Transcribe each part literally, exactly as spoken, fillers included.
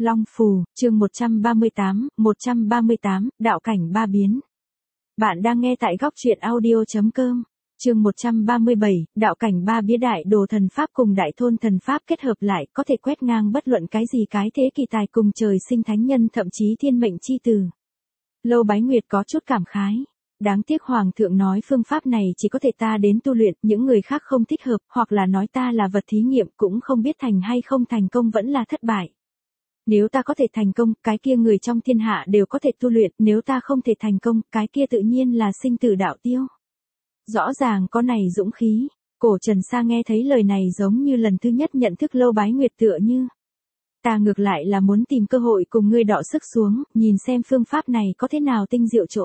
Long Phù, chương một trăm ba mươi tám, một trăm ba mươi tám, đạo cảnh ba biến. Bạn đang nghe tại góc truyện audio.com. Chương một trăm ba mươi bảy, đạo cảnh ba bía đại đồ thần pháp cùng đại thôn thần pháp kết hợp lại có thể quét ngang bất luận cái gì cái thế kỳ tài cùng trời sinh thánh nhân thậm chí thiên mệnh chi tử. Lâu Bái Nguyệt có chút cảm khái. Đáng tiếc Hoàng thượng nói phương pháp này chỉ có thể ta đến tu luyện, những người khác không thích hợp, hoặc là nói ta là vật thí nghiệm cũng không biết thành hay không thành công vẫn là thất bại. Nếu ta có thể thành công, cái kia người trong thiên hạ đều có thể tu luyện, nếu ta không thể thành công, cái kia tự nhiên là sinh tử đạo tiêu. Rõ ràng có này dũng khí, Cổ Trần Sa nghe thấy lời này giống như lần thứ nhất nhận thức Lâu Bái Nguyệt tựa như. Ta ngược lại là muốn tìm cơ hội cùng ngươi đọ sức xuống, nhìn xem phương pháp này có thế nào tinh diệu chỗ.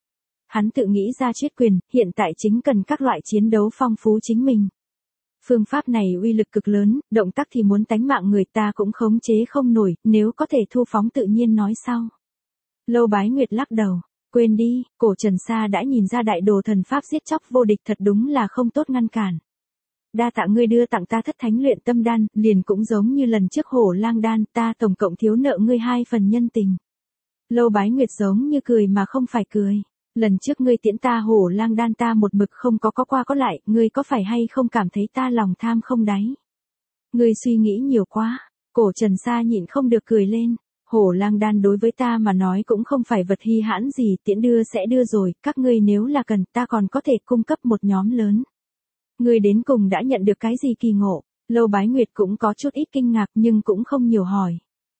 Hắn tự nghĩ ra chuyết quyền, hiện tại chính cần các loại chiến đấu phong phú chính mình. Phương pháp này uy lực cực lớn, động tác thì muốn tánh mạng người ta cũng khống chế không nổi, nếu có thể thu phóng tự nhiên nói sau. Lâu Bái Nguyệt lắc đầu, quên đi, Cổ Trần Sa đã nhìn ra đại đồ thần pháp giết chóc vô địch thật đúng là không tốt ngăn cản. Đa tạ ngươi đưa tặng ta thất thánh luyện tâm đan, liền cũng giống như lần trước hổ lang đan, ta tổng cộng thiếu nợ ngươi hai phần nhân tình. Lâu Bái Nguyệt giống như cười mà không phải cười. Lần trước ngươi tiễn ta hổ lang đan ta một mực không có có qua có lại, ngươi có phải hay không cảm thấy ta lòng tham không đáy? Ngươi suy nghĩ nhiều quá, Cổ Trần Sa nhịn không được cười lên, hổ lang đan đối với ta mà nói cũng không phải vật hi hãn gì, tiễn đưa sẽ đưa rồi, các ngươi nếu là cần ta còn có thể cung cấp một nhóm lớn. Ngươi đến cùng đã nhận được cái gì kỳ ngộ? Lâu Bái Nguyệt cũng có chút ít kinh ngạc nhưng cũng không nhiều hỏi.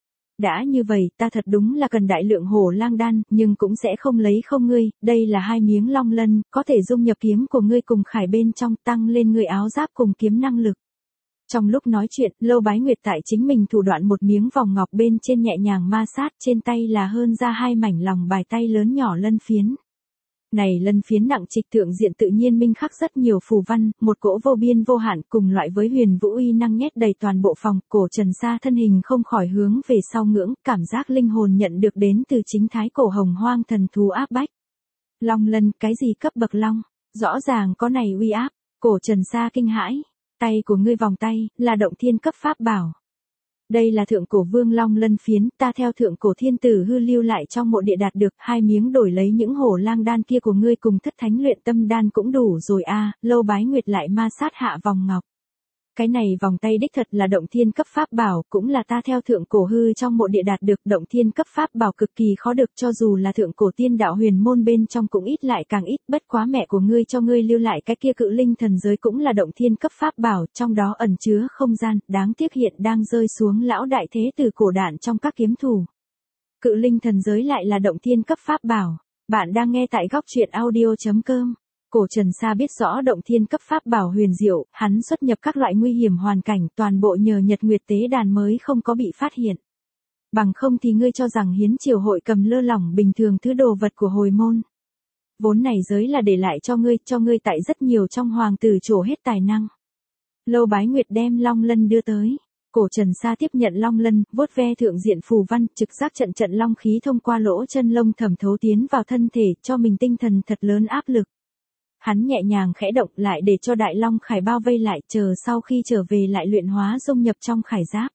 Đã như vậy, ta thật đúng là cần đại lượng hổ lang đan, nhưng cũng sẽ không lấy không ngươi, đây là hai miếng long lân, có thể dung nhập kiếm của ngươi cùng khải bên trong, tăng lên ngươi áo giáp cùng kiếm năng lực. Trong lúc nói chuyện, Lâu Bái Nguyệt tại chính mình thủ đoạn một miếng vòng ngọc bên trên nhẹ nhàng ma sát, trên tay là hơn ra hai mảnh lòng bài tay lớn nhỏ lân phiến. Này lân phiến nặng trịch thượng diện tự nhiên minh khắc rất nhiều phù văn, một cỗ vô biên vô hạn cùng loại với huyền vũ uy năng nhét đầy toàn bộ phòng, Cổ Trần Sa thân hình không khỏi hướng về sau ngưỡng, cảm giác linh hồn nhận được đến từ chính thái cổ hồng hoang thần thú áp bách. Long lân, cái gì cấp bậc long, rõ ràng có này uy áp, Cổ Trần Sa kinh hãi, tay của ngươi vòng tay, là động thiên cấp pháp bảo. Đây là thượng cổ vương long lân phiến, ta theo thượng cổ thiên tử hư lưu lại trong mộ địa đạt được, hai miếng đổi lấy những hổ lang đan kia của ngươi cùng thất thánh luyện tâm đan cũng đủ rồi a. À, Lâu Bái Nguyệt lại ma sát hạ vòng ngọc. Cái này vòng tay đích thật là động thiên cấp pháp bảo, cũng là ta theo thượng cổ hư trong mộ địa đạt được, động thiên cấp pháp bảo cực kỳ khó được, cho dù là thượng cổ tiên đạo huyền môn bên trong cũng ít lại càng ít, bất quá mẹ của ngươi cho ngươi lưu lại cái kia cự linh thần giới cũng là động thiên cấp pháp bảo, trong đó ẩn chứa không gian, đáng tiếc hiện đang rơi xuống lão đại thế từ cổ đạn trong các kiếm thủ. Cự linh thần giới lại là động thiên cấp pháp bảo. Bạn đang nghe tại góc truyện audio.com. Cổ Trần Sa biết rõ động thiên cấp pháp bảo huyền diệu, hắn xuất nhập các loại nguy hiểm hoàn cảnh, toàn bộ nhờ Nhật Nguyệt tế đàn mới không có bị phát hiện. Bằng không thì ngươi cho rằng hiến triều hội cầm lơ lỏng bình thường thứ đồ vật của hồi môn. Vốn này giới là để lại cho ngươi, cho ngươi tại rất nhiều trong hoàng tử trổ hết tài năng. Lâu Bái Nguyệt đem long lân đưa tới. Cổ Trần Sa tiếp nhận long lân, vuốt ve thượng diện phù văn, trực giác trận trận long khí thông qua lỗ chân lông thẩm thấu tiến vào thân thể, cho mình tinh thần thật lớn áp lực. Hắn nhẹ nhàng khẽ động lại để cho đại long khải bao vây lại, chờ sau khi trở về lại luyện hóa dung nhập trong khải giáp.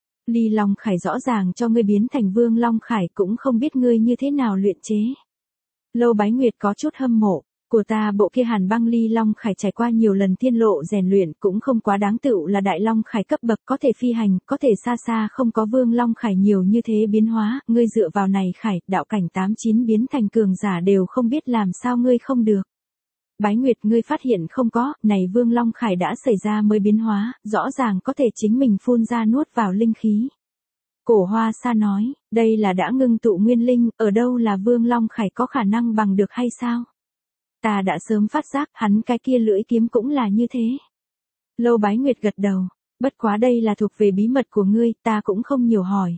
Ly long khải rõ ràng cho ngươi biến thành vương long khải, cũng không biết ngươi như thế nào luyện chế. Lâu Bái Nguyệt có chút hâm mộ, của ta bộ kia hàn băng ly long khải trải qua nhiều lần thiên lộ rèn luyện cũng không quá đáng tựu là đại long khải cấp bậc, có thể phi hành, có thể xa xa không có vương long khải nhiều như thế biến hóa, ngươi dựa vào này khải, đạo cảnh tám chín biến thành cường giả đều không biết làm sao ngươi không được. Bái Nguyệt, ngươi phát hiện không có, này Vương Long Khải đã xảy ra mới biến hóa, rõ ràng có thể chính mình phun ra nuốt vào linh khí. Cổ Hoa Sa nói, đây là đã ngưng tụ nguyên linh, ở đâu là Vương Long Khải có khả năng bằng được hay sao? Ta đã sớm phát giác, hắn cái kia lưỡi kiếm cũng là như thế. Lâu Bái Nguyệt gật đầu, bất quá đây là thuộc về bí mật của ngươi, ta cũng không nhiều hỏi.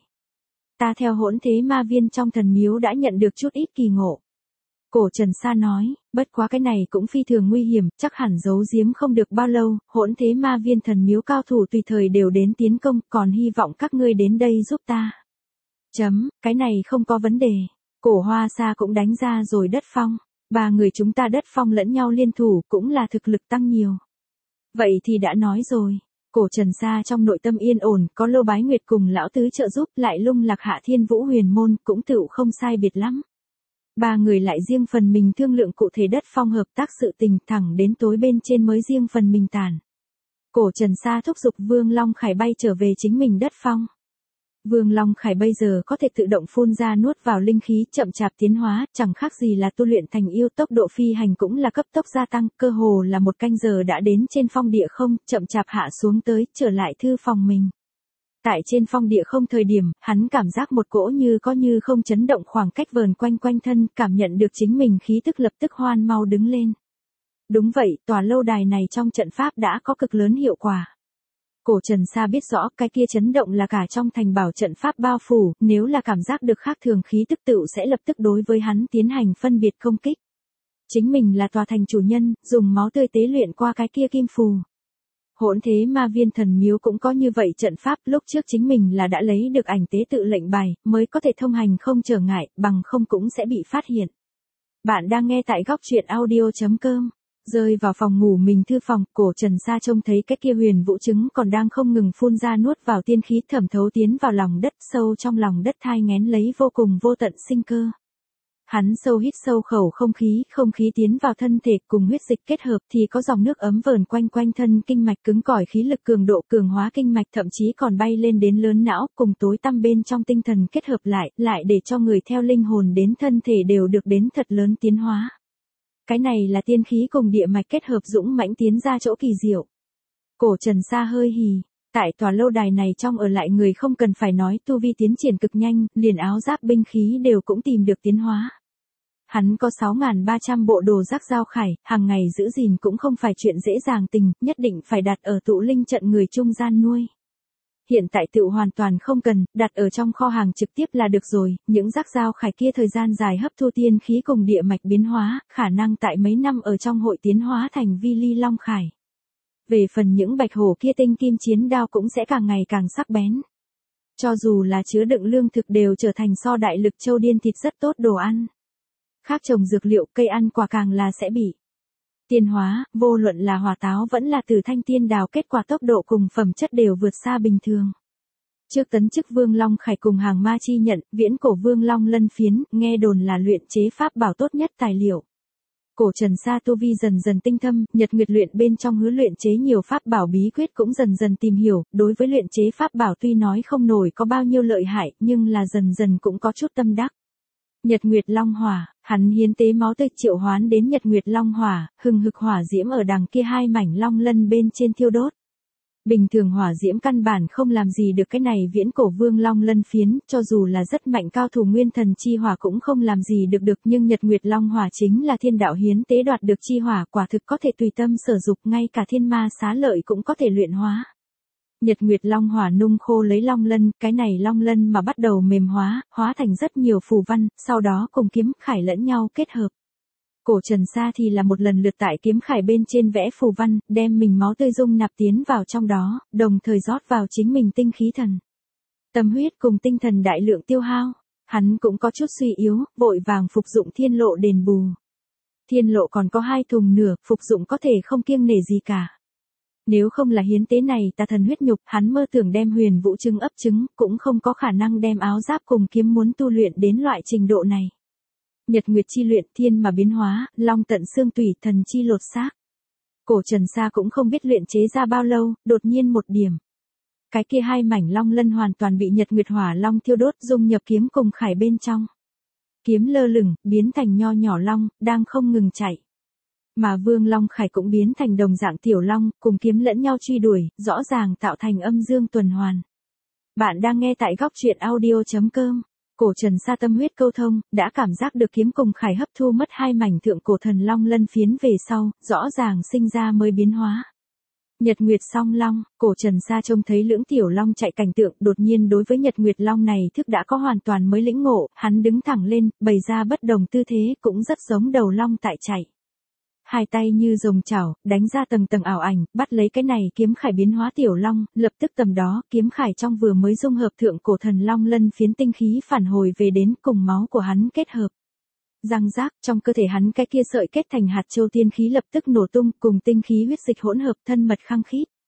Ta theo hỗn thế ma viên trong thần miếu đã nhận được chút ít kỳ ngộ. Cổ Trần Sa nói, bất quá cái này cũng phi thường nguy hiểm, chắc hẳn giấu giếm không được bao lâu, hỗn thế ma viên thần miếu cao thủ tùy thời đều đến tiến công, còn hy vọng các ngươi đến đây giúp ta. Chấm, cái này không có vấn đề. Cổ Hoa Sa cũng đánh ra rồi đất phong, ba người chúng ta đất phong lẫn nhau liên thủ cũng là thực lực tăng nhiều. Vậy thì đã nói rồi, Cổ Trần Sa trong nội tâm yên ổn, có Lô Bái Nguyệt cùng lão tứ trợ giúp, lại lung lạc Hạ Thiên Vũ huyền môn, cũng tựu không sai biệt lắm. Ba người lại riêng phần mình thương lượng cụ thể đất phong hợp tác sự tình, thẳng đến tối bên trên mới riêng phần mình tàn. Cổ Trần Sa thúc giục Vương Long Khải bay trở về chính mình đất phong. Vương Long Khải bây giờ có thể tự động phun ra nuốt vào linh khí, chậm chạp tiến hóa, chẳng khác gì là tu luyện thành yêu, tốc độ phi hành cũng là cấp tốc gia tăng, cơ hồ là một canh giờ đã đến trên phong địa không, chậm chạp hạ xuống tới, trở lại thư phòng mình. Tại trên phong địa không thời điểm, hắn cảm giác một cỗ như có như không chấn động khoảng cách vờn quanh quanh thân, cảm nhận được chính mình khí tức lập tức hoan mau đứng lên. Đúng vậy, tòa lâu đài này trong trận pháp đã có cực lớn hiệu quả. Cổ Trần Sa biết rõ cái kia chấn động là cả trong thành bảo trận pháp bao phủ, nếu là cảm giác được khác thường khí tức tựu sẽ lập tức đối với hắn tiến hành phân biệt công kích. Chính mình là tòa thành chủ nhân, dùng máu tươi tế luyện qua cái kia kim phù. Hỗn Thế Ma Viên thần miếu cũng có như vậy trận pháp, lúc trước chính mình là đã lấy được ảnh tế tự lệnh bài, mới có thể thông hành không trở ngại, bằng không cũng sẽ bị phát hiện. Bạn đang nghe tại góc truyện audio chấm com. Rơi vào phòng ngủ mình thư phòng, Cổ Trần Sa trông thấy cái kia huyền vũ trứng còn đang không ngừng phun ra nuốt vào tiên khí, thẩm thấu tiến vào lòng đất, sâu trong lòng đất thai nghén lấy vô cùng vô tận sinh cơ. Hắn sâu hít sâu khẩu không khí, không khí tiến vào thân thể cùng huyết dịch kết hợp thì có dòng nước ấm vờn quanh quanh thân kinh mạch, cứng cỏi khí lực cường độ cường hóa kinh mạch, thậm chí còn bay lên đến lớn não, cùng tối tăm bên trong tinh thần kết hợp lại, lại để cho người theo linh hồn đến thân thể đều được đến thật lớn tiến hóa. Cái này là tiên khí cùng địa mạch kết hợp dũng mãnh tiến ra chỗ kỳ diệu. Cổ Trần Sa hơi hì, tại tòa lâu đài này trong ở lại người không cần phải nói, tu vi tiến triển cực nhanh, liền áo giáp binh khí đều cũng tìm được tiến hóa. Hắn có sáu nghìn ba trăm bộ đồ giác giao khải, hàng ngày giữ gìn cũng không phải chuyện dễ dàng tình, nhất định phải đặt ở tụ linh trận người trung gian nuôi. Hiện tại tự hoàn toàn không cần, đặt ở trong kho hàng trực tiếp là được rồi, những giác giao khải kia thời gian dài hấp thu tiên khí cùng địa mạch biến hóa, khả năng tại mấy năm ở trong hội tiến hóa thành vi ly long khải. Về phần những bạch hổ kia tinh kim chiến đao cũng sẽ càng ngày càng sắc bén. Cho dù là chứa đựng lương thực đều trở thành so đại lực châu điên thịt rất tốt đồ ăn. Khác trồng dược liệu, cây ăn quả càng là sẽ bị tiên hóa, vô luận là hỏa táo vẫn là từ thanh tiên đào, kết quả tốc độ cùng phẩm chất đều vượt xa bình thường. Trước tấn chức Vương Long Khải cùng hàng ma chi nhận, viễn cổ Vương Long lân phiến, nghe đồn là luyện chế pháp bảo tốt nhất tài liệu. Cổ Trần Sa tu vi dần dần tinh thâm, nhật nguyệt luyện bên trong hứa luyện chế nhiều pháp bảo bí quyết cũng dần dần tìm hiểu, đối với luyện chế pháp bảo tuy nói không nổi có bao nhiêu lợi hại, nhưng là dần dần cũng có chút tâm đắc. Nhật Nguyệt Long Hỏa, hắn hiến tế máu tươi triệu hoán đến Nhật Nguyệt Long Hỏa, hừng hực hỏa diễm ở đằng kia hai mảnh long lân bên trên thiêu đốt. Bình thường hỏa diễm căn bản không làm gì được cái này viễn cổ Vương Long lân phiến, cho dù là rất mạnh cao thủ nguyên thần chi hỏa cũng không làm gì được được, nhưng Nhật Nguyệt Long Hỏa chính là thiên đạo hiến tế đoạt được chi hỏa, quả thực có thể tùy tâm sử dụng, ngay cả thiên ma xá lợi cũng có thể luyện hóa. Nhật Nguyệt Long Hỏa nung khô lấy long lân, cái này long lân mà bắt đầu mềm hóa, hóa thành rất nhiều phù văn, sau đó cùng kiếm khải lẫn nhau kết hợp. Cổ Trần Sa thì là một lần lượt tại kiếm khải bên trên vẽ phù văn, đem mình máu tươi dung nạp tiến vào trong đó, đồng thời rót vào chính mình tinh khí thần. Tâm huyết cùng tinh thần đại lượng tiêu hao, hắn cũng có chút suy yếu, vội vàng phục dụng thiên lộ đền bù. Thiên lộ còn có hai thùng nửa, phục dụng có thể không kiêng nể gì cả. Nếu không là hiến tế này tà thần huyết nhục, hắn mơ tưởng đem huyền vũ trứng ấp trứng, cũng không có khả năng đem áo giáp cùng kiếm muốn tu luyện đến loại trình độ này. Nhật Nguyệt chi luyện, thiên mà biến hóa, long tận xương tủy, thần chi lột xác. Cổ Trần Sa cũng không biết luyện chế ra bao lâu, đột nhiên một điểm. Cái kia hai mảnh long lân hoàn toàn bị Nhật Nguyệt hỏa long thiêu đốt, dung nhập kiếm cùng khải bên trong. Kiếm lơ lửng, biến thành nho nhỏ long, đang không ngừng chạy. Mà Vương Long Khải cũng biến thành đồng dạng tiểu long, cùng kiếm lẫn nhau truy đuổi, rõ ràng tạo thành âm dương tuần hoàn. Bạn đang nghe tại góc truyện audio chấm com. Cổ Trần Sa tâm huyết câu thông, đã cảm giác được kiếm cùng khải hấp thu mất hai mảnh thượng cổ thần long lân phiến về sau, rõ ràng sinh ra mới biến hóa. Nhật Nguyệt song long, Cổ Trần Sa trông thấy lưỡng tiểu long chạy cảnh tượng, đột nhiên đối với Nhật Nguyệt long này thức đã có hoàn toàn mới lĩnh ngộ, hắn đứng thẳng lên, bày ra bất đồng tư thế, cũng rất giống đầu long tại chạy. Hai tay như rồng chảo, đánh ra tầng tầng ảo ảnh, bắt lấy cái này kiếm khải biến hóa tiểu long, lập tức tầm đó, kiếm khải trong vừa mới dung hợp thượng cổ thần long lân phiến tinh khí phản hồi về đến cùng máu của hắn kết hợp. Răng rác, trong cơ thể hắn cái kia sợi kết thành hạt châu tiên khí lập tức nổ tung, cùng tinh khí huyết dịch hỗn hợp thân mật khăng khít.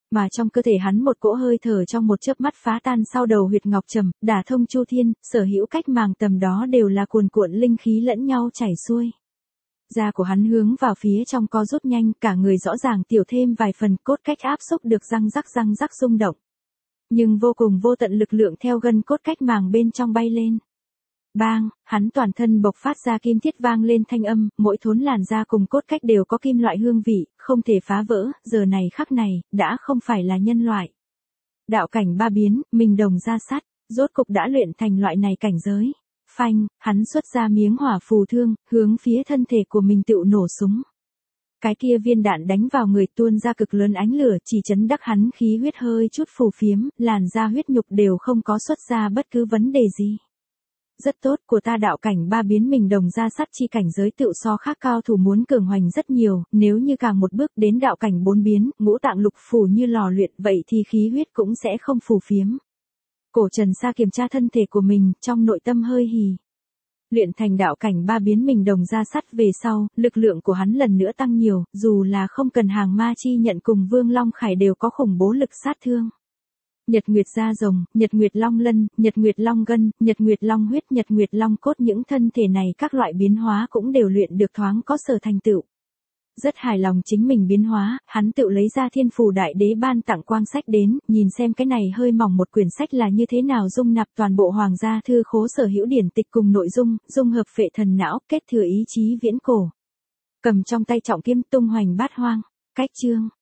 Mà trong cơ thể hắn một cỗ hơi thở trong một chớp mắt phá tan sau đầu huyệt ngọc trầm, đả thông chu thiên, sở hữu cách màng tầm đó đều là cuồn cuộn linh khí lẫn nhau chảy xuôi. Da của hắn hướng vào phía trong co rút nhanh, cả người rõ ràng tiểu thêm vài phần, cốt cách áp xúc được răng rắc răng rắc rung động. Nhưng vô cùng vô tận lực lượng theo gân cốt cách màng bên trong bay lên. Bang, hắn toàn thân bộc phát ra kim thiết vang lên thanh âm, mỗi thốn làn da cùng cốt cách đều có kim loại hương vị, không thể phá vỡ, giờ này khắc này, đã không phải là nhân loại. Đạo cảnh ba biến, mình đồng ra sắt, rốt cục đã luyện thành loại này cảnh giới. Phanh, hắn xuất ra miếng hỏa phù thương, hướng phía thân thể của mình tựu nổ súng. Cái kia viên đạn đánh vào người tuôn ra cực lớn ánh lửa, chỉ chấn đắc hắn khí huyết hơi chút phù phiếm, làn da huyết nhục đều không có xuất ra bất cứ vấn đề gì. Rất tốt, của ta đạo cảnh ba biến mình đồng ra sắt chi cảnh giới tựu so khác cao thủ muốn cường hoành rất nhiều, nếu như càng một bước đến đạo cảnh bốn biến, ngũ tạng lục phủ như lò luyện, vậy thì khí huyết cũng sẽ không phù phiếm. Cổ Trần Sa kiểm tra thân thể của mình, trong nội tâm hơi hỉ. Luyện thành đạo cảnh ba biến mình đồng ra sắt về sau, lực lượng của hắn lần nữa tăng nhiều, dù là không cần hàng ma chi nhận cùng Vương Long Khải đều có khủng bố lực sát thương. Nhật Nguyệt da rồng, Nhật Nguyệt Long Lân, Nhật Nguyệt Long Gân, Nhật Nguyệt Long Huyết, Nhật Nguyệt Long Cốt, những thân thể này các loại biến hóa cũng đều luyện được thoáng có sở thành tựu. Rất hài lòng chính mình biến hóa, hắn tự lấy ra Thiên Phù Đại Đế ban tặng quang sách đến, nhìn xem cái này hơi mỏng một quyển sách là như thế nào dung nạp toàn bộ hoàng gia thư khố sở hữu điển tịch cùng nội dung, dung hợp phệ thần não, kết thừa ý chí viễn cổ. Cầm trong tay trọng kiếm tung hoành bát hoang, cách chương.